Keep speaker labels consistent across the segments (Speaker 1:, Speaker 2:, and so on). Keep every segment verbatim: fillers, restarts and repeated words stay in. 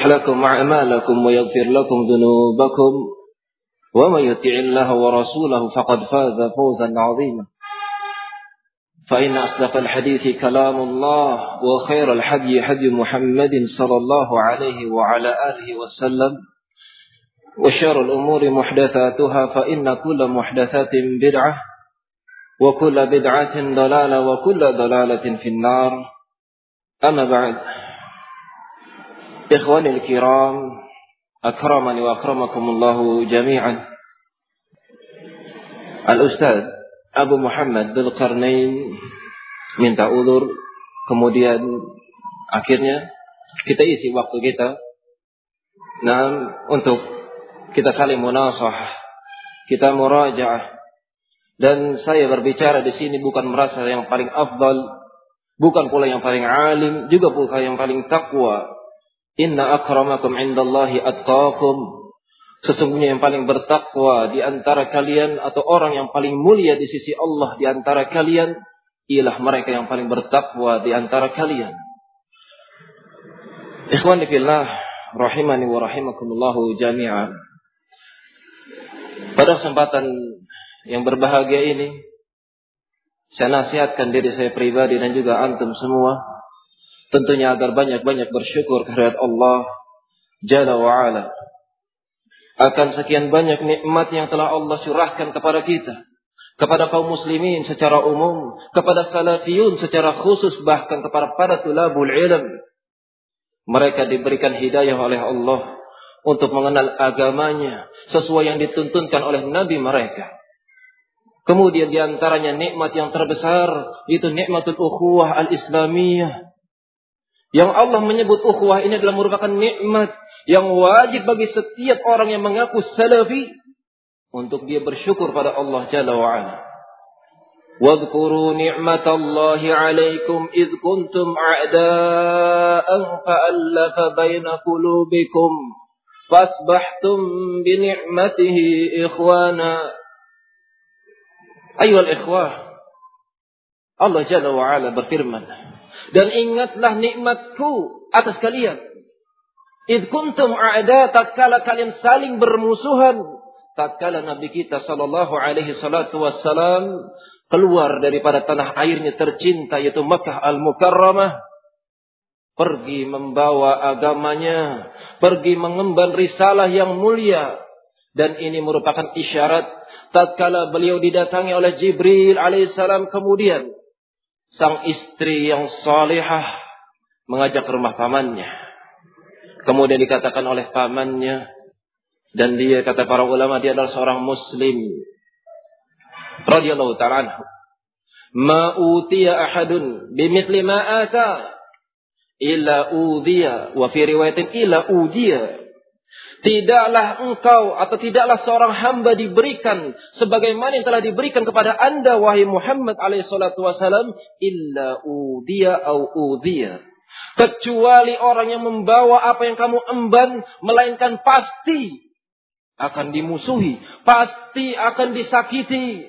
Speaker 1: لكم أعمالكم ويغفر لكم ذنوبكم ومن يطع الله ورسوله فقد فاز فوزا عظيما فإن أصدق الحديث كلام الله وخير الحدي حدي محمد صلى الله عليه وعلى آله وسلم وشر الأمور محدثاتها فإن كل محدثات بدعة وكل بدعة ضلالة وكل ضلالة في النار أما بعد إخواني الكرام أكرمني وأكرمكم الله جميعا Al-Ustaz Abu Muhammad Dzulqarnain minta ulur, kemudian akhirnya kita isi waktu kita nah untuk kita saling munasahah, kita murajaah. Dan saya berbicara di sini bukan merasa yang paling afdal, bukan pula yang paling alim, juga bukan yang paling takwa. Inna akramakum indallahi atqakum. Sesungguhnya yang paling bertakwa di antara kalian atau orang yang paling mulia di sisi Allah di antara kalian ialah mereka yang paling bertakwa di antara kalian. Ikhwani fillah, rahimani wa rahimakumullahu jami'an. Pada kesempatan yang berbahagia ini, saya nasihatkan diri saya pribadi dan juga antum semua, tentunya agar banyak-banyak bersyukur kehadirat Allah Jalla wa'ala akan sekian banyak nikmat yang telah Allah curahkan kepada kita, kepada kaum muslimin secara umum, kepada salafiyun secara khusus, bahkan kepada para tulabul ilm. Mereka diberikan hidayah oleh Allah untuk mengenal agamanya sesuai yang dituntunkan oleh Nabi mereka. Kemudian diantaranya nikmat yang terbesar itu nikmatul ukhuwah al-islamiyah. Yang Allah menyebut ukhuwah ini adalah merupakan nikmat yang wajib bagi setiap orang yang mengaku salafi untuk dia bersyukur pada Allah Jalla wa'ala. Wadhkuru ni'matallahi 'alaikum idh kuntum a'da'an fa'allafa baina qulubikum fasbahtum bi ni'matihi ikhwana. Ayyuhal ikhwah, Allah Jalla wa'ala berfirman, dan ingatlah nikmatku atas kalian. Idh kuntum a'da, tatkala kalian saling bermusuhan, tatkala Nabi kita sallallahu alaihi salatu wassalam keluar daripada tanah airnya tercinta yaitu Makkah al-Mukarramah, pergi membawa agamanya, pergi mengemban risalah yang mulia. Dan ini merupakan isyarat tatkala beliau didatangi oleh Jibril alaihissalam, kemudian sang istri yang salihah mengajak ke rumah pamannya. Kemudian dikatakan oleh pamannya, dan dia, kata para ulama, dia adalah seorang muslim radhiyallahu ta'ala anhu, ma utiya ahadun bimithli ma ata illa udhiya, wa fi riwayatin illa udhiya. Tidaklah engkau atau tidaklah seorang hamba diberikan sebagaimana yang telah diberikan kepada anda wahai Muhammad alaihi salatu wasalam, illa udhiya au udhiya, kecuali orang yang membawa apa yang kamu emban, melainkan pasti akan dimusuhi, pasti akan disakiti.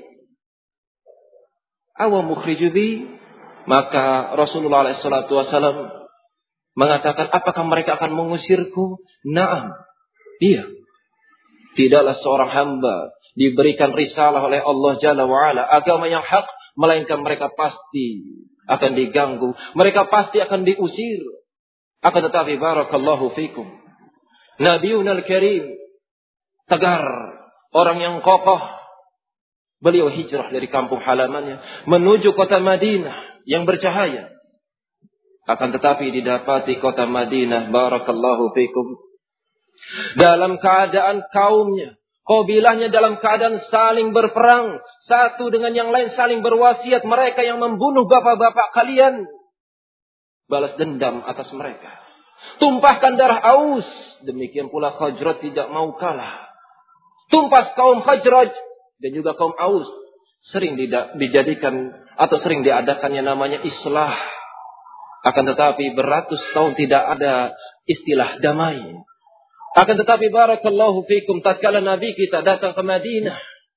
Speaker 1: Awa mukhrijudhi, maka Rasulullah alaihi salatu wasalam mengatakan, apakah mereka akan mengusirku? Naam. Iya. Tidaklah seorang hamba diberikan risalah oleh Allah Jalla wa'ala, agama yang hak, melainkan mereka pasti akan diganggu, mereka pasti akan diusir. Akan tetapi barakallahu fikum, Nabiun al-Karim tegar, orang yang kokoh, beliau hijrah dari kampung halamannya menuju kota Madinah yang bercahaya. Akan tetapi didapati kota Madinah, barakallahu fikum, dalam keadaan kaumnya, kabilahnya dalam keadaan saling berperang, satu dengan yang lain saling berwasiat, mereka yang membunuh bapak-bapak kalian, balas dendam atas mereka, tumpahkan darah Aus. Demikian pula Khazraj tidak mau kalah, tumpas kaum Khazraj dan juga kaum Aus sering dijadikan atau sering diadakan yang namanya islah. Akan tetapi beratus tahun tidak ada istilah damai. Akan tetapi barakallahu fikum, tatkala Nabi kita datang ke Madinah,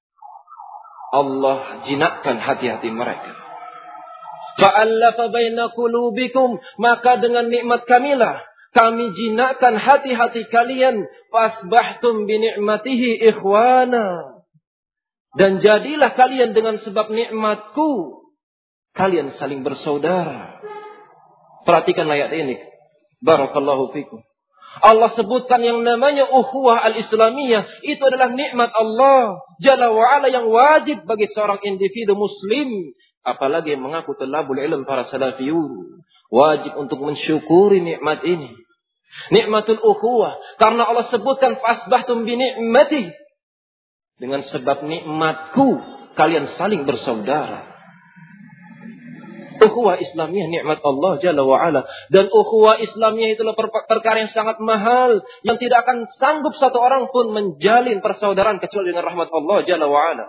Speaker 1: Allah jinakkan hati-hati mereka. Fa'allafa baina qulubikum, maka dengan nikmat kamilah kami jinakkan hati-hati kalian, fasbahtum bi ni'matihi ikhwana. Dan jadilah kalian dengan sebab nikmatku, kalian saling bersaudara. Perhatikan ayat ini. Barakallahu fikum. Allah sebutkan yang namanya ukhuwah al-islamiyah. Itu adalah nikmat Allah Jalla wa'ala yang wajib bagi seorang individu muslim. Apalagi yang mengaku talabul ilm para salafiyun. Wajib untuk mensyukuri nikmat ini. Nikmatul ukhuwah. Karena Allah sebutkan fasbahtum bi ni'matihi. Dengan sebab nikmatku, kalian saling bersaudara. Ukhuwah Islamiyah nikmat Allah Jalla wa'ala. Dan ukhuwah Islamiyah itulah perkara yang sangat mahal. Yang tidak akan sanggup satu orang pun menjalin persaudaraan kecuali dengan rahmat Allah Jalla wa'ala.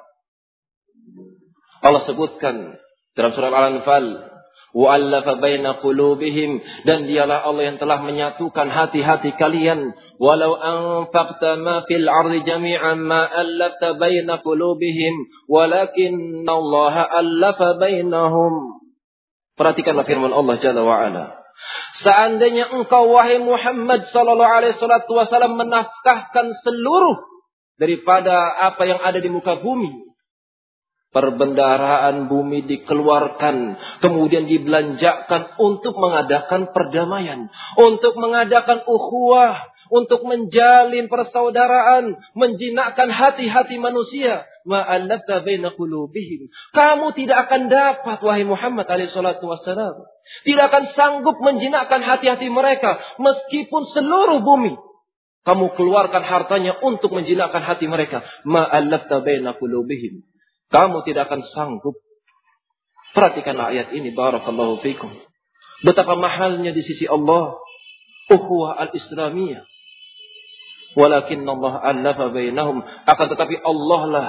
Speaker 1: Allah sebutkan dalam surah Al-Anfal. Wa'allafa baina qulubihim. Dan dialah Allah yang telah menyatukan hati-hati kalian. Walau anfaqta ma fil ardi jami'an ma allafta baina qulubihim. Walakinna Allah allafa bainahum. Perhatikanlah firman Allah Jalla wa'ala. Seandainya engkau wahai Muhammad sallallahu alaihi wasallam menafkahkan seluruh daripada apa yang ada di muka bumi. Perbendaharaan bumi dikeluarkan, kemudian dibelanjakan untuk mengadakan perdamaian, untuk mengadakan ukhuwah, untuk menjalin persaudaraan, menjinakkan hati-hati manusia. Ma'allafta baina qulubihim. Kamu tidak akan dapat wahai Muhammad alaihi salatu wassalam, tidak akan sanggup menjinakkan hati-hati mereka meskipun seluruh bumi kamu keluarkan hartanya untuk menjinakkan hati mereka. Ma'allafta baina qulubihim. Kamu tidak akan sanggup. Perhatikanlah ayat ini. Barakallahu fikum. Betapa mahalnya di sisi Allah ukhuwah al-islamiyah. Walakinna Allah allafa bainahum. Akan tetapi Allah lah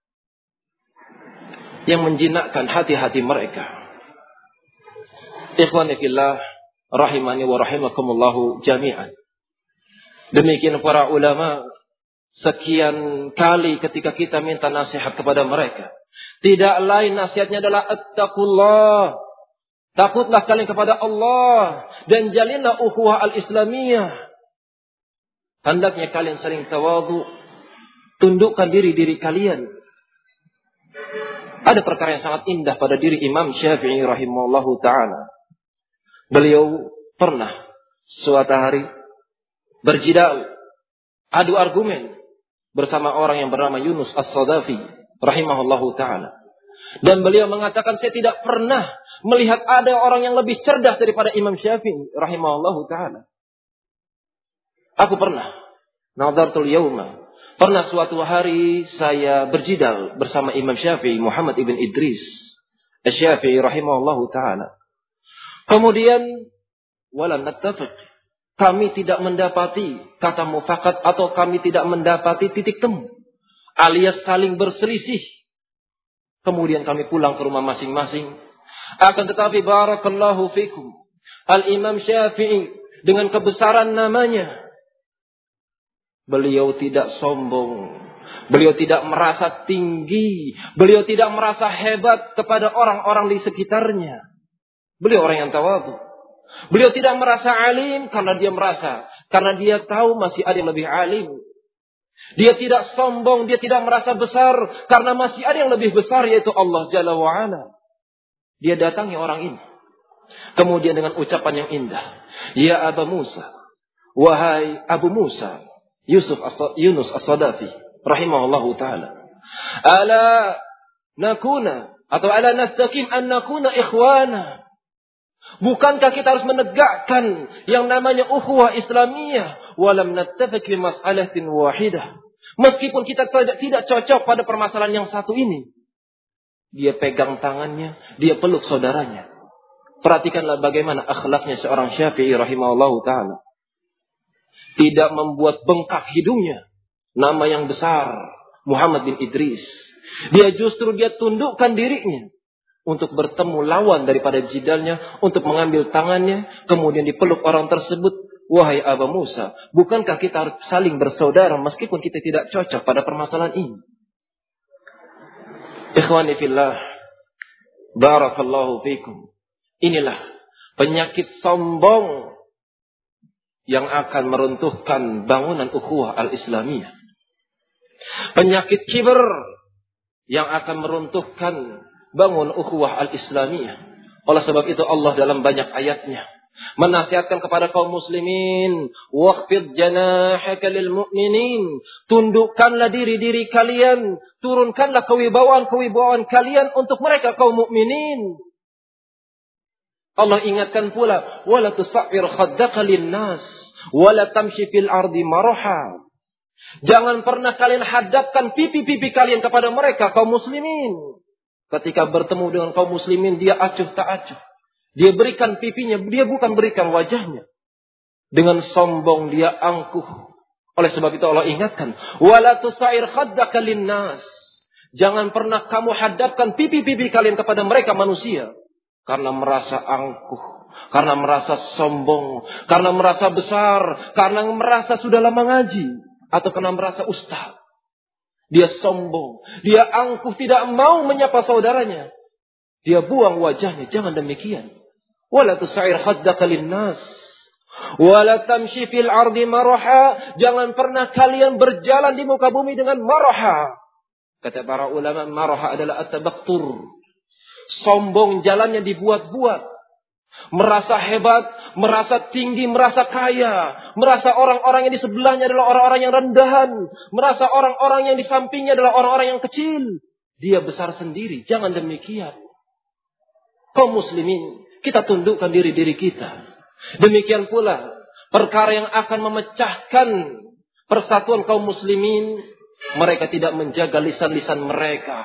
Speaker 1: yang menjinakkan hati-hati mereka. Ikhwani fillah rahimani wa rahimakumullahu jami'an. Demikian para ulama. Sekian kali ketika kita minta nasihat kepada mereka, tidak lain nasihatnya adalah attaqullah. Takutlah kalian kepada Allah dan jalinlah ukhuwah al-islamiyah. Hendaknya kalian saling tawadhu, tundukkan diri diri kalian. Ada perkara yang sangat indah pada diri Imam Syafi'i rahimahullahu taala. Beliau pernah suatu hari berjidal, adu argumen bersama orang yang bernama Yunus As-Sadafi rahimahullahu ta'ala. Dan beliau mengatakan, saya tidak pernah melihat ada orang yang lebih cerdas daripada Imam Syafi'i rahimahullahu ta'ala. Aku pernah, nadartul yawma, pernah suatu hari saya berjidal bersama Imam Syafi'i, Muhammad ibn Idris Asy-Syafi'i rahimahullahu ta'ala. Kemudian, wala nattafiq. Kami tidak mendapati kata mufakat atau kami tidak mendapati titik temu. Alias saling berselisih. Kemudian kami pulang ke rumah masing-masing. Akan tetapi barakallahu fikum. Al-Imam Syafi'i dengan kebesaran namanya. Beliau tidak sombong. Beliau tidak merasa tinggi. Beliau tidak merasa hebat kepada orang-orang di sekitarnya. Beliau orang yang tawadhu. Beliau tidak merasa alim karena dia merasa. Karena dia tahu masih ada yang lebih alim. Dia tidak sombong, dia tidak merasa besar. Karena masih ada yang lebih besar yaitu Allah Jalla wa'ala. Dia datangi orang ini. Kemudian dengan ucapan yang indah. Ya Aba Musa. Wahai Abu Musa. Yusuf As- Yunus As-Sadafi. Rahimahullahu ta'ala. Ala nakuna. Atau ala nastaqim an nakuna ikhwana. Bukankah kita harus menegakkan yang namanya ukhuwah Islamiyah, walam nattafiq fi mas'alatin wahidah. Meskipun kita tidak tidak cocok pada permasalahan yang satu ini. Dia pegang tangannya, dia peluk saudaranya. Perhatikanlah bagaimana akhlaknya seorang Syafi'i rahimahullahu taala. Tidak membuat bengkak hidungnya. Nama yang besar, Muhammad bin Idris. Dia justru dia tundukkan dirinya untuk bertemu lawan daripada jidalnya, untuk mengambil tangannya, kemudian dipeluk orang tersebut. Wahai Aba Musa, bukankah kita harus saling bersaudara meskipun kita tidak cocok pada permasalahan ini? Ikhwani fillah, barakallahu fikum. Inilah penyakit sombong yang akan meruntuhkan bangunan ukhuwah al-Islamiyah. Penyakit kibr yang akan meruntuhkan bangun ukhuwah al-Islamiyah. Oleh sebab itu Allah dalam banyak ayatnya menasihatkan kepada kaum muslimin, waqfid janahaka lil mu'minin, tundukkanlah diri-diri kalian, turunkanlah kewibawaan-kewibawaan kalian untuk mereka kaum mukminin. Allah ingatkan pula, wala tusa'ir khaddaka linnas wala tamshi fil ardi maraha. Jangan pernah kalian hadapkan pipi-pipi kalian kepada mereka kaum muslimin. Ketika bertemu dengan kaum muslimin, dia acuh tak acuh. Dia berikan pipinya, dia bukan berikan wajahnya. Dengan sombong dia angkuh. Oleh sebab itu Allah ingatkan, wala tusair khaddaka linnas. Jangan pernah kamu hadapkan pipi-pipi kalian kepada mereka manusia. Karena merasa angkuh, karena merasa sombong, karena merasa besar, karena merasa sudah lama ngaji, atau karena merasa ustaz. Dia sombong, dia angkuh, tidak mau menyapa saudaranya. Dia buang wajahnya. Jangan demikian. Wala tusair khaddaka linnas wala tamshi fil ardi maraha. Jangan pernah kalian berjalan di muka bumi dengan maraha. Kata para ulama, maraha adalah at-tabaktur. Sombong, jalannya dibuat-buat. Merasa hebat, merasa tinggi, merasa kaya. Merasa orang-orang yang di sebelahnya adalah orang-orang yang rendahan. Merasa orang-orang yang di sampingnya adalah orang-orang yang kecil. Dia besar sendiri. Jangan demikian. Kaum muslimin, kita tundukkan diri-diri kita. Demikian pula perkara yang akan memecahkan persatuan kaum muslimin, mereka tidak menjaga lisan-lisan mereka.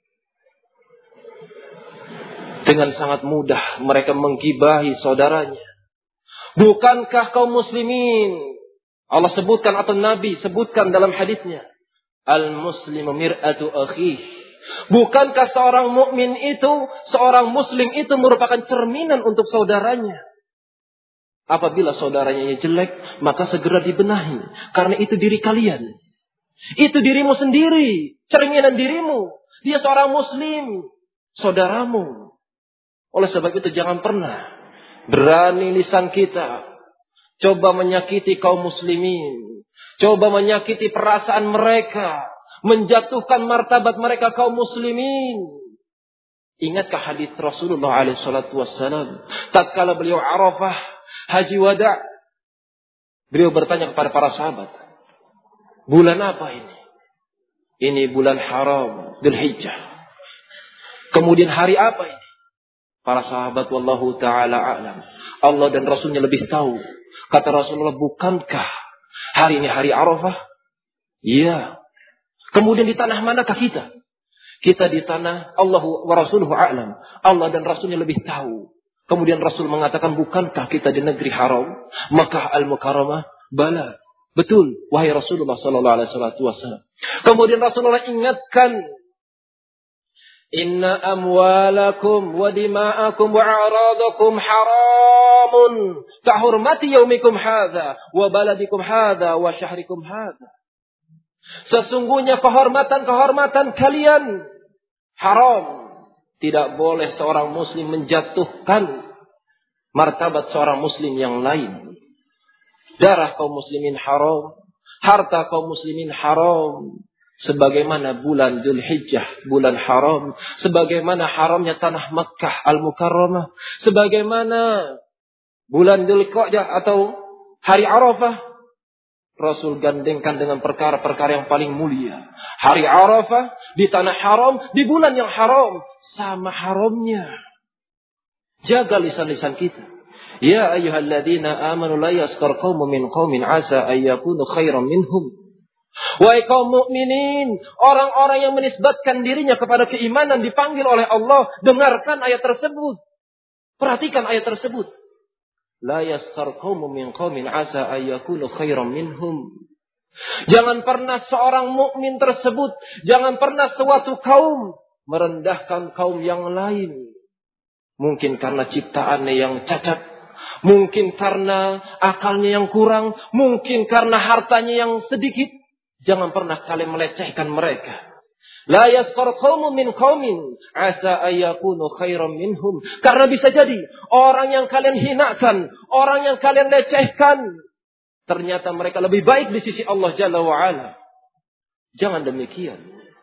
Speaker 1: Dengan sangat mudah mereka menggibahi saudaranya. Bukankah kaum muslimin, Allah sebutkan atau Nabi sebutkan dalam hadisnya, al-muslimu mir'atu akhih. Bukankah seorang mukmin itu, seorang muslim itu merupakan cerminan untuk saudaranya? Apabila saudaranya jelek, maka segera dibenahi. Karena itu diri kalian. Itu dirimu sendiri. Cerminan dirimu. Dia seorang muslim. Saudaramu. Oleh sebab itu jangan pernah berani lisan kita coba menyakiti kaum muslimin. Coba menyakiti perasaan mereka. Menjatuhkan martabat mereka kaum muslimin. Ingatkah hadis Rasulullah alaihi salatu wassalam tatkala beliau Arafah haji wada, beliau bertanya kepada para sahabat, bulan apa ini? Ini bulan haram, Dzulhijjah. Kemudian hari apa ini? Para sahabat, wallahu ta'ala a'lam, Allah dan Rasulnya lebih tahu. Kata Rasulullah, bukankah hari ini hari Arafah? Iya. Kemudian di tanah manakah kita? Kita di tanah Allah wa Rasuluhu a'lam. Allah dan Rasulnya lebih tahu. Kemudian Rasul mengatakan, bukankah kita di negeri haram? Makkah al-Mukarramah? Bala. Betul, wahai Rasulullah sallallahu alaihi wasallam. Kemudian Rasulullah ingatkan, inna amwalakum wa dima'akum wa a'radakum haramun kahurmati yaumikum hadha wa baladikum hadha wa syahrikum hadha. Sesungguhnya kehormatan-kehormatan kalian haram. Tidak boleh seorang muslim menjatuhkan martabat seorang muslim yang lain. Darah kaum muslimin haram, harta kaum muslimin haram. Sebagaimana bulan Dzulhijjah, bulan haram. Sebagaimana haramnya tanah Makkah al-Mukarramah. Sebagaimana bulan Dzulqa'dah atau hari Arafah, Rasul gandengkan dengan perkara-perkara yang paling mulia. Hari Arafah, di tanah haram, di bulan yang haram. Sama haramnya. Jaga lisan-lisan kita. Ya ayyuhalladzina amanu la yaskar qaumun min qaumin asa ayyakunu khairan minhum. Wahai kaum mukminin, orang-orang yang menisbatkan dirinya kepada keimanan dipanggil oleh Allah. Dengarkan ayat tersebut. Perhatikan ayat tersebut. La yaskhar qaumun min qaumin asa ayyakunu khairan minhum. Jangan pernah seorang mukmin tersebut, jangan pernah suatu kaum merendahkan kaum yang lain. Mungkin karena ciptaannya yang cacat, mungkin karena akalnya yang kurang, mungkin karena hartanya yang sedikit. Jangan pernah kalian melecehkan mereka. La yaskhar qaumun min qaumin asa ayyakunu khairan minhum. Karena bisa jadi orang yang kalian hinakan, orang yang kalian lecehkan, ternyata mereka lebih baik di sisi Allah Jalla wa'ala. Jangan demikian.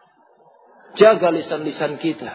Speaker 1: Jaga lisan-lisan kita.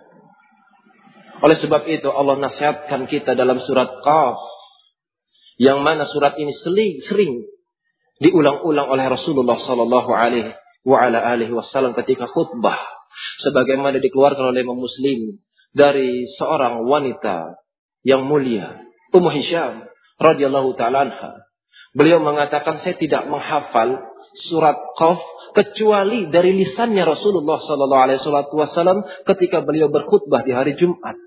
Speaker 1: Oleh sebab itu Allah nasihatkan kita dalam surat Qaf. Yang mana surat ini sering, sering diulang-ulang oleh Rasulullah sallallahu alaihi wa ala alihi wasallam ketika khutbah. Sebagaimana dikeluarkan oleh Imam Muslim dari seorang wanita yang mulia, Ummu Hisham radhiyallahu ta'ala anha. Beliau mengatakan, saya tidak menghafal surat Qaf kecuali dari lisannya Rasulullah sallallahu alaihi wasallam ketika beliau berkhutbah di hari Jumat.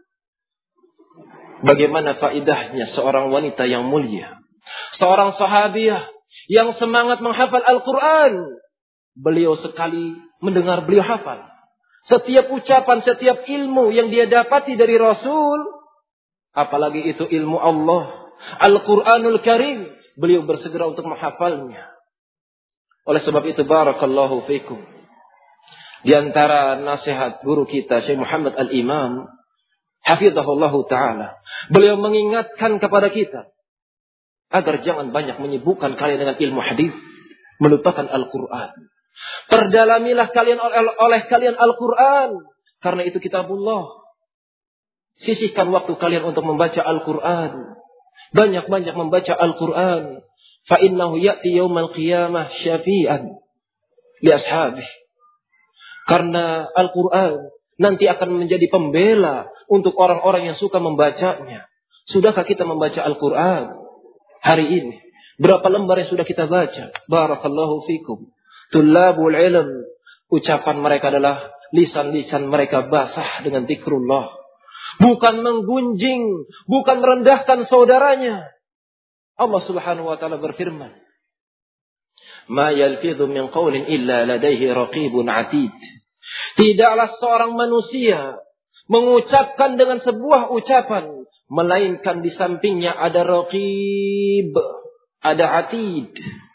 Speaker 1: Bagaimana faidahnya seorang wanita yang mulia, seorang sahabiah yang semangat menghafal Al-Quran. Beliau sekali mendengar beliau hafal. Setiap ucapan, setiap ilmu yang dia dapati dari Rasul, apalagi itu ilmu Allah, Al-Quranul Karim, beliau bersegera untuk menghafalnya. Oleh sebab itu, barakallahu fikum, di antara nasihat guru kita Syekh Muhammad Al-Imam hafizahullahu ta'ala, beliau mengingatkan kepada kita agar jangan banyak menyibukkan kalian dengan ilmu hadis, melupakan Al-Quran. Perdalamilah kalian oleh, oleh kalian Al-Quran, karena itu kitabullah. Sisihkan waktu kalian untuk membaca Al-Quran. Banyak-banyak membaca Al-Quran. Fa innahu ya'ti yaumal qiyamah syafi'an li ashabih. Karena Al-Quran nanti akan menjadi pembela untuk orang-orang yang suka membacanya. Sudahkah kita membaca Al-Quran hari ini? Berapa lembar yang sudah kita baca? Barakallahu fikum. Tullabul ilm, ucapan mereka adalah lisan-lisan mereka basah dengan zikrullah. Bukan menggunjing, bukan merendahkan saudaranya. Allah Subhanahu wa taala berfirman, "Ma yalfidhu min qawlin illa ladaihi raqibun 'atid." Tidaklah seorang manusia mengucapkan dengan sebuah ucapan melainkan di sampingnya ada raqib, ada atid.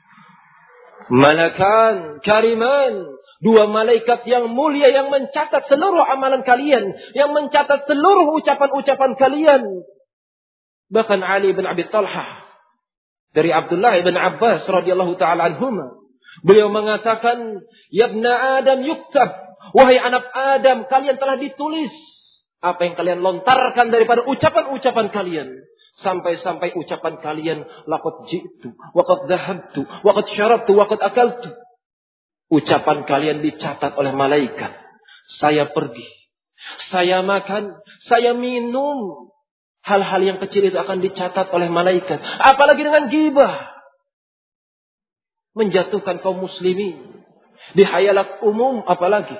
Speaker 1: Malakan kariman, dua malaikat yang mulia yang mencatat seluruh amalan kalian, yang mencatat seluruh ucapan-ucapan kalian. Bahkan Ali bin Abi Talhah dari Abdullah bin Abbas radhiyallahu taala anhuma, beliau mengatakan, "Ya ibna Adam yuktab, wahai anak Adam, kalian telah ditulis apa yang kalian lontarkan daripada ucapan-ucapan kalian. Sampai-sampai ucapan kalian, laqad ji'tu, waqad dhahabtu, waqad syarabtu, waqad akaltu." Ucapan kalian dicatat oleh malaikat. Saya pergi, saya makan, saya minum. Hal-hal yang kecil itu akan dicatat oleh malaikat. Apalagi dengan ghibah, menjatuhkan kaum muslimin di khayalak umum, apalagi.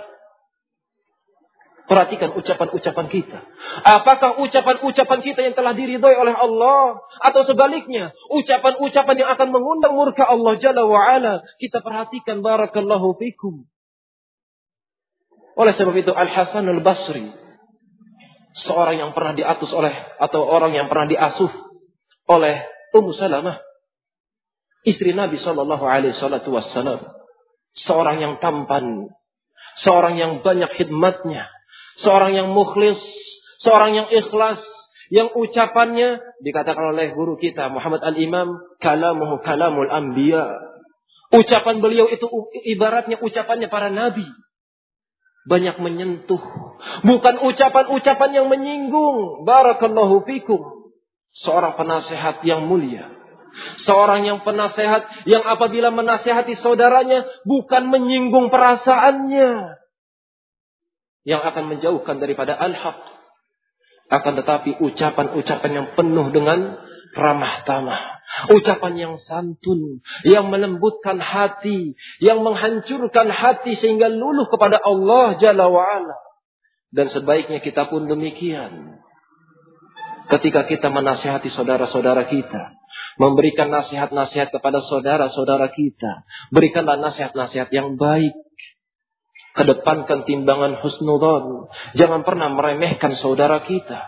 Speaker 1: Perhatikan ucapan-ucapan kita. Apakah ucapan-ucapan kita yang telah diridhoi oleh Allah? Atau sebaliknya, ucapan-ucapan yang akan mengundang murka Allah Jalla wa'ala. Kita perhatikan, barakallahu fikum. Oleh sebab itu, Al-Hasan Al-Basri, seorang yang pernah diatus oleh, atau orang yang pernah diasuh oleh Ummu Salamah, istri Nabi sallallahu alaihi wasallam. Seorang yang tampan, seorang yang banyak khidmatnya, seorang yang mukhlis, seorang yang ikhlas, yang ucapannya dikatakan oleh guru kita Muhammad Al-Imam, kalamuhu kalamul anbiya. Ucapan beliau itu ibaratnya ucapannya para nabi. Banyak menyentuh, bukan ucapan-ucapan yang menyinggung. Barakallahu fikum. Seorang penasehat yang mulia, seorang yang penasehat yang apabila menasehati saudaranya bukan menyinggung perasaannya, yang akan menjauhkan daripada al-haq, akan tetapi ucapan-ucapan yang penuh dengan ramah tamah, ucapan yang santun, yang melembutkan hati, yang menghancurkan hati sehingga luluh kepada Allah Jalla wa'ala. Dan sebaiknya kita pun demikian. Ketika kita menasihati saudara-saudara kita, memberikan nasihat-nasihat kepada saudara-saudara kita, berikanlah nasihat-nasihat yang baik. Kedepankan timbangan husnudzon. Jangan pernah meremehkan saudara kita.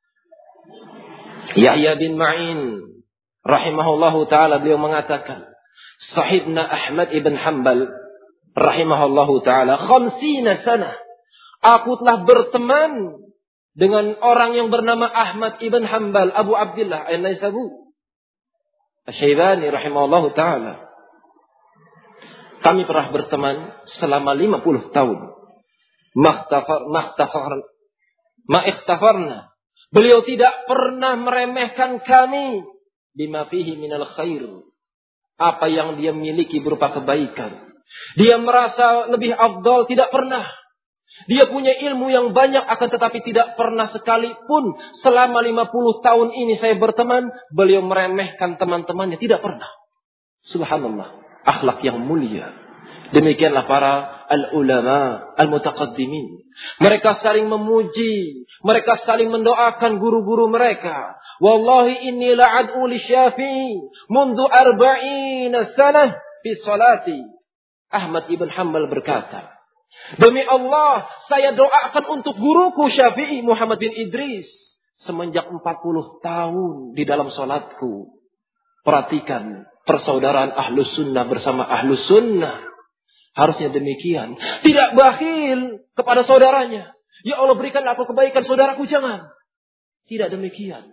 Speaker 1: Yahya bin Ma'in rahimahullahu ta'ala, beliau mengatakan, sahibna Ahmad ibn Hanbal rahimahullahu ta'ala khamsina sana. Aku telah berteman dengan orang yang bernama Ahmad ibn Hanbal, Abu Abdullah An-Naisaburi. Asy-Syaibani rahimahullahu taala. Kami pernah berteman selama lima puluh tahun. Makhtafar makhtafar ma'iktafarna. Beliau tidak pernah meremehkan kami bima fihi minal khair. Apa yang dia miliki berupa kebaikan. Dia merasa lebih afdal, tidak pernah. Dia punya ilmu yang banyak, akan tetapi tidak pernah sekalipun selama lima puluh tahun ini saya berteman, beliau meremehkan teman-temannya. Tidak pernah. Subhanallah. Akhlak yang mulia. Demikianlah para al-ulama, al-mutaqaddimin. Mereka saling memuji. Mereka saling mendoakan guru-guru mereka. Wallahi inni la'ad'u li Syafi'i mundu arba'ina sanah fi salati. Ahmad ibn Hanbal berkata, demi Allah, saya doakan untuk guruku Syafi'i Muhammad bin Idris semenjak empat puluh tahun di dalam salatku. Perhatikan persaudaraan ahlus sunnah bersama ahlus sunnah. Harusnya demikian. Tidak bakhil kepada saudaranya. Ya Allah, berikanlah aku kebaikan saudaraku, jangan. Tidak demikian.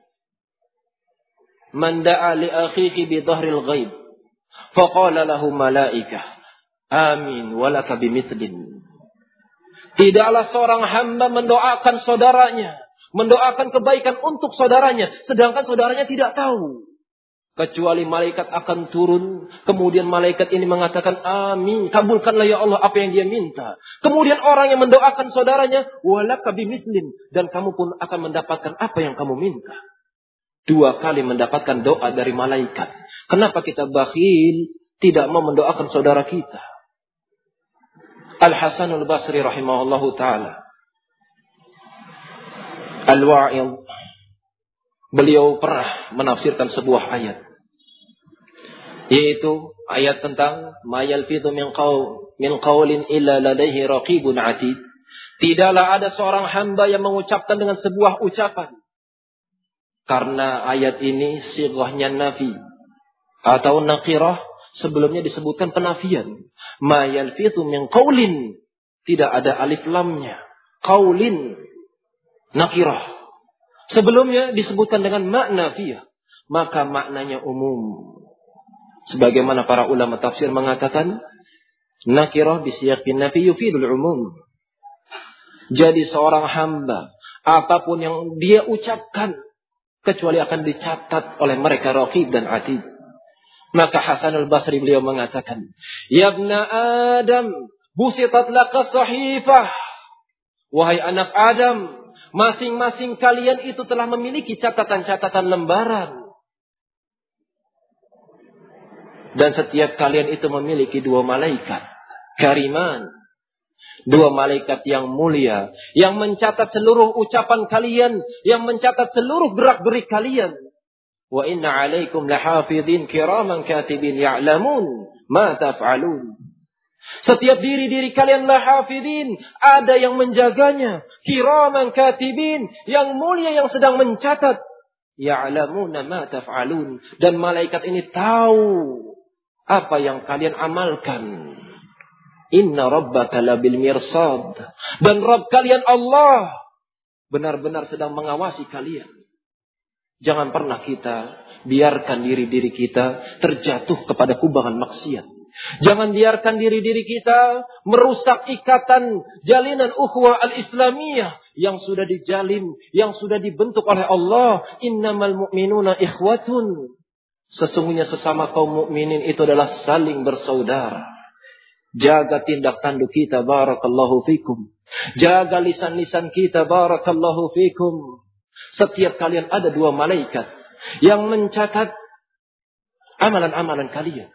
Speaker 1: Man da'a li akhihi bi dhahril ghaib faqala lahu malaikah amin walaka bimithlin. Tidaklah seorang hamba mendoakan saudaranya, mendoakan kebaikan untuk saudaranya, sedangkan saudaranya tidak tahu. Kecuali malaikat akan turun, kemudian malaikat ini mengatakan, amin, kabulkanlah ya Allah apa yang dia minta. Kemudian orang yang mendoakan saudaranya, walaka bimithlin, dan kamu pun akan mendapatkan apa yang kamu minta. Dua kali mendapatkan doa dari malaikat. Kenapa kita bakhil, tidak mau mendoakan saudara kita? Al-Hasanul Basri rahimahullahu ta'ala, Al-Wa'il, beliau pernah menafsirkan sebuah ayat, yaitu ayat tentang ma yalfidhu min qaul min qaulin illa ladaihi raqibun atid. Tidaklah ada seorang hamba yang mengucapkan dengan sebuah ucapan. Karena ayat ini sighahnya nafi atau naqirah, sebelumnya disebutkan penafian. Ma yalfidhu min qaulin, tidak ada alif lamnya. Qaulin naqirah. Sebelumnya disebutkan dengan makna fiyah, maka maknanya umum. Sebagaimana para ulama tafsir mengatakan, nakirah bisiyaqin nafi yufidul umum. Jadi seorang hamba, apapun yang dia ucapkan, kecuali akan dicatat oleh mereka raqib dan atid. Maka Hasanul Basri beliau mengatakan, ya ibna Adam, busitat laka sahifah. Wahai anak Adam, masing-masing kalian itu telah memiliki catatan-catatan lembaran. Dan setiap kalian itu memiliki dua malaikat. Kariman. Dua malaikat yang mulia. Yang mencatat seluruh ucapan kalian. Yang mencatat seluruh gerak-gerik kalian. Wa inna alaikum lahafidhin kiraman katibin ya'lamun ma taf'alun. Setiap diri-diri kalian lahafidhin, ada yang menjaganya. Kiraman katibin, yang mulia yang sedang mencatat. Ya'lamuna ma taf'alun. Dan malaikat ini tahu apa yang kalian amalkan. Inna rabbaka labil mirsad. Dan Rabb kalian Allah benar-benar sedang mengawasi kalian. Jangan pernah kita biarkan diri-diri kita terjatuh kepada kubangan maksiat. Jangan biarkan diri-diri kita merusak ikatan jalinan ukhuwah al-islamiyah yang sudah dijalin, yang sudah dibentuk oleh Allah. Innamal mu'minuna ikhwatun. Sesungguhnya sesama kaum mukminin itu adalah saling bersaudara. Jaga tindak tanduk kita, barakallahu fikum. Jaga lisan-lisan kita, barakallahu fikum. Setiap kalian ada dua malaikat yang mencatat amalan-amalan kalian.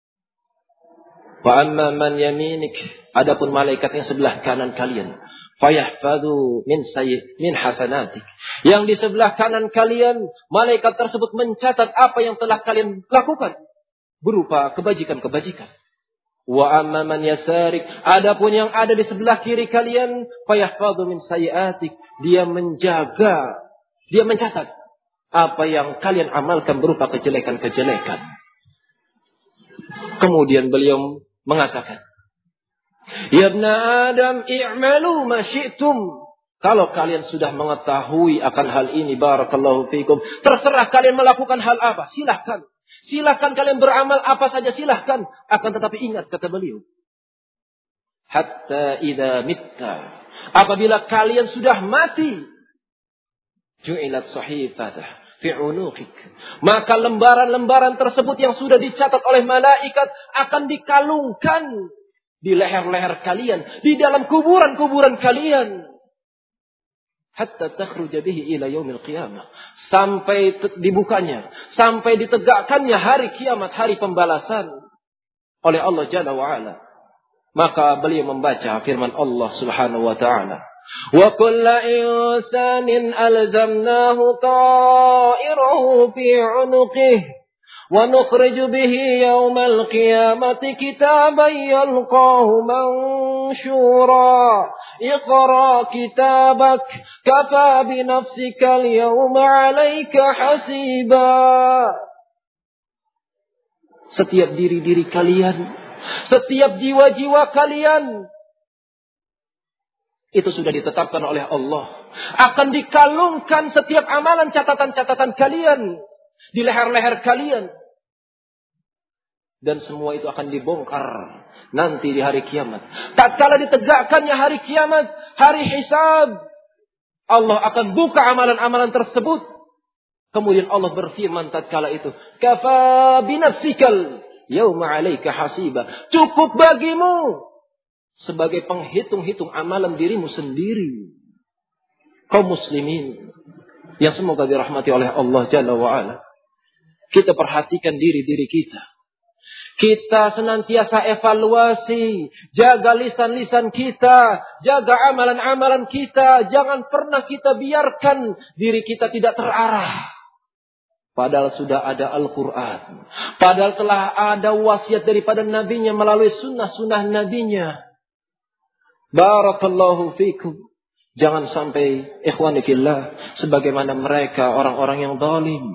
Speaker 1: Wa amma man yaminik, adapun malaikat yang sebelah kanan kalian, fayahfadhu min sayyid min hasanatik. Yang di sebelah kanan kalian, malaikat tersebut mencatat apa yang telah kalian lakukan berupa kebajikan-kebajikan. Wa amma man yasarik, adapun yang ada di sebelah kiri kalian, fayahfadhu min sayyiatik. Dia menjaga, dia mencatat apa yang kalian amalkan berupa kejelekan-kejelekan. Kemudian beliau mengatakan, ya ibna Adam, i'malu ma syi'tum. Kalau kalian sudah mengetahui akan hal ini, barakallahu fikum, terserah kalian melakukan hal apa, silahkan. Silahkan kalian beramal apa saja, silahkan. Akan tetapi ingat, kata beliau. Hatta idza mitta. Apabila kalian sudah mati. Ju'ilat sahifatah fi unuqik. Maka lembaran-lembaran tersebut yang sudah dicatat oleh malaikat akan dikalungkan di leher-leher kalian. Di dalam kuburan-kuburan kalian. Hatta takhruja bihi ila yaumil qiyamah. Sampai dibukanya, sampai ditegakkannya hari kiamat, hari pembalasan oleh Allah Jalla wa Ala. Maka beliau membaca firman Allah Subhanahu wa taala, "Wa kullu insanin alzamnahu ta'irahu fi 'unuqihi wa nukhriju bihi yaumal qiyamati kitaban yalqahu manshura. Iqra kitabak kafa bi nafsika al-yawma 'alaika hasiba." Setiap diri-diri kalian, setiap jiwa-jiwa kalian itu sudah ditetapkan oleh Allah. Akan dikalungkan setiap amalan catatan-catatan kalian di leher-leher kalian. Dan semua itu akan dibongkar nanti di hari kiamat. Tatkala ditegakkannya hari kiamat, hari hisab, Allah akan buka amalan-amalan tersebut. Kemudian Allah berfirman tatkala itu, "Kafa binafsikal yauma 'alaika hasiba." Cukup bagimu sebagai penghitung-hitung amalan dirimu sendiri. Kaum muslimin yang semoga dirahmati oleh Allah Jalla wa Ala. Kita perhatikan diri-diri kita. Kita senantiasa evaluasi, jaga lisan-lisan kita, jaga amalan-amalan kita. Jangan pernah kita biarkan diri kita tidak terarah. Padahal sudah ada Al-Quran. Padahal telah ada wasiat daripada Nabi-Nya melalui sunnah-sunnah Nabi-Nya. Barakallahu fikum. Jangan sampai ikhwani fillah sebagaimana mereka orang-orang yang zalim.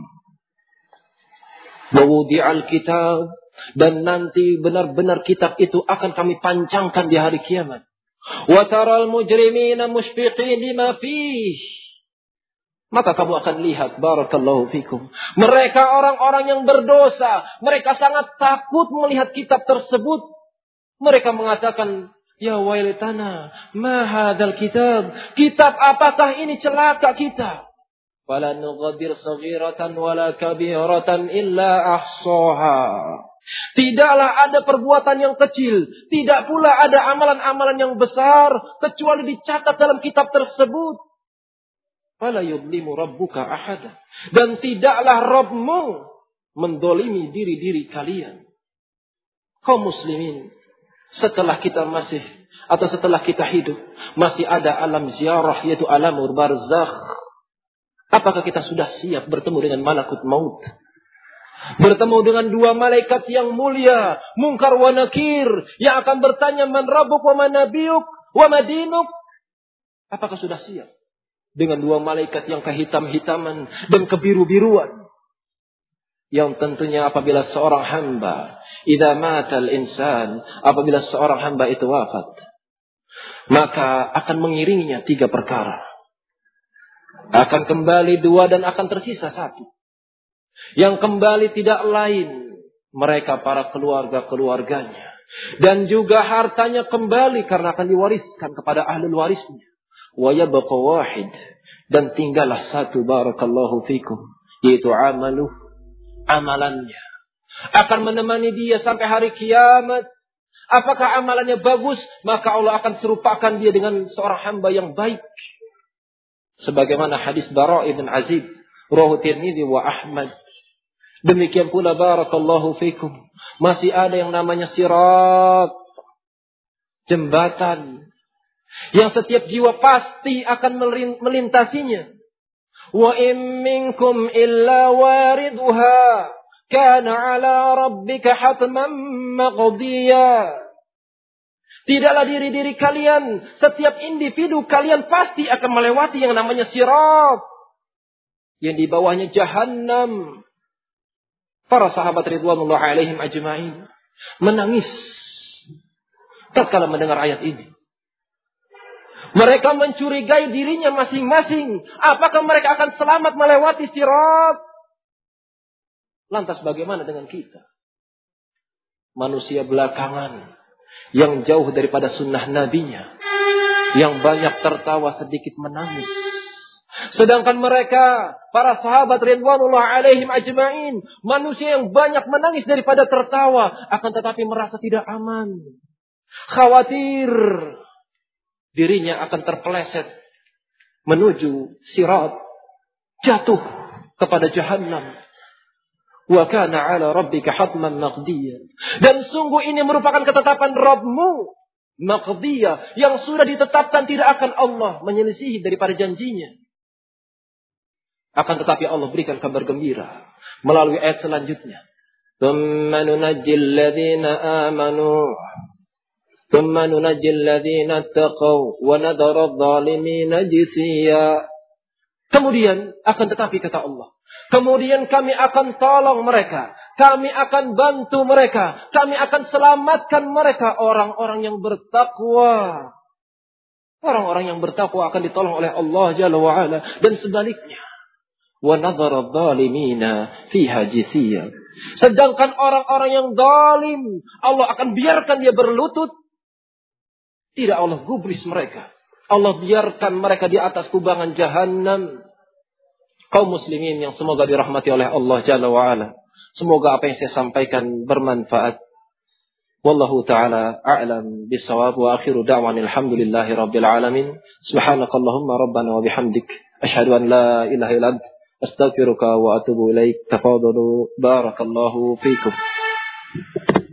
Speaker 1: Wa wudi'al kitab. Dan nanti benar-benar kitab itu akan kami pancangkan di hari kiamat. Wa taral mujrimina mushfiqin lima fih. Maka kamu akan lihat, barakallahu fikum, mereka orang-orang yang berdosa, mereka sangat takut melihat kitab tersebut. Mereka mengatakan, "Ya wailitana, ma hadzal kitab?" Kitab apakah ini, celaka kita. Fala nughadir saghiratan wala kabiratan illa ahsaha. Tidaklah ada perbuatan yang kecil, tidak pula ada amalan-amalan yang besar kecuali dicatat dalam kitab tersebut. Fala yudlimu rabbuka ahada. Dan tidaklah Rabbmu mendolimi diri-diri kalian. Kaum muslimin, setelah kita masih atau setelah kita hidup, masih ada alam ziarah, yaitu alamul barzakh. Apakah kita sudah siap bertemu dengan malakut maut? Bertemu dengan dua malaikat yang mulia, Munkar wa Nakir, yang akan bertanya, "Man rabbuk wa man nabiyuk wa madinuk?" Apakah sudah siap dengan dua malaikat yang kehitam-hitaman dan kebiru-biruan? Yang tentunya apabila seorang hamba, idza matal insan, apabila seorang hamba itu wafat, maka akan mengiringinya tiga perkara. Akan kembali dua dan akan tersisa satu. Yang kembali tidak lain mereka para keluarga-keluarganya. Dan juga hartanya kembali karena akan diwariskan kepada ahli warisnya. Wa yabqa wahid. Dan tinggallah satu, barakallahu fikum, yaitu amaluh, amalannya. Akan menemani dia sampai hari kiamat. Apakah amalannya bagus, maka Allah akan serupakan dia dengan seorang hamba yang baik. Sebagaimana hadis Bara' ibn Azib, rawahu Tirmidzi wa Ahmad. Demikian pula barakallahu fikum, masih ada yang namanya sirat, jembatan, yang setiap jiwa pasti akan melintasinya. Wa in minkum illa wariduha kana ala rabbika hatman maqdiya. Tidaklah diri-diri kalian, setiap individu kalian pasti akan melewati yang namanya sirat, yang di bawahnya jahannam. Para sahabat ridwanullah alaihim ajma'in menangis tatkala mendengar ayat ini. Mereka mencurigai dirinya masing-masing. Apakah mereka akan selamat melewati sirat? Lantas bagaimana dengan kita? Manusia belakangan yang jauh daripada sunnah nabinya, yang banyak tertawa sedikit menangis. Sedangkan mereka, para sahabat ridwanullah alaihim ajma'in, manusia yang banyak menangis daripada tertawa, akan tetapi merasa tidak aman. Khawatir dirinya akan terpeleset menuju sirat, jatuh kepada jahannam. Wa kana 'ala rabbika hatman maqdiya. Dan sungguh ini merupakan ketetapan Rabbmu, maqdiya, yang sudah ditetapkan, tidak akan Allah menyelisihi daripada janjinya. Akan tetapi Allah berikan kabar gembira melalui ayat selanjutnya. Tsumma nunajjil ladzina amanu tsumma nunajjil ladzina taqaw wa nadharu adh-dhalimina jithiya. Kemudian akan tetapi kata Allah, kemudian kami akan tolong mereka, kami akan bantu mereka, kami akan selamatkan mereka, orang-orang yang bertakwa. Orang-orang yang bertakwa akan ditolong oleh Allah Jalla wa Ala, dan sebaliknya. Wa nadhara adh-dhalimina fiha jithiya. Sedangkan orang-orang yang zalim, Allah akan biarkan dia berlutut. Tidak Allah gubris mereka. Allah biarkan mereka di atas kubangan jahannam. Kaum muslimin yang semoga dirahmati oleh Allah Jalla wa Ala. Semoga apa yang saya sampaikan bermanfaat. Wallahu ta'ala a'lam bisawab, wa akhiru da'wan alhamdulillahi rabbil alamin. Subhanakallahumma rabbana wa bihamdik. Ashhadu an la ilaha illa anta astaghfiruka wa atubu ilaik. Tafadhalu, barakallahu fiikum.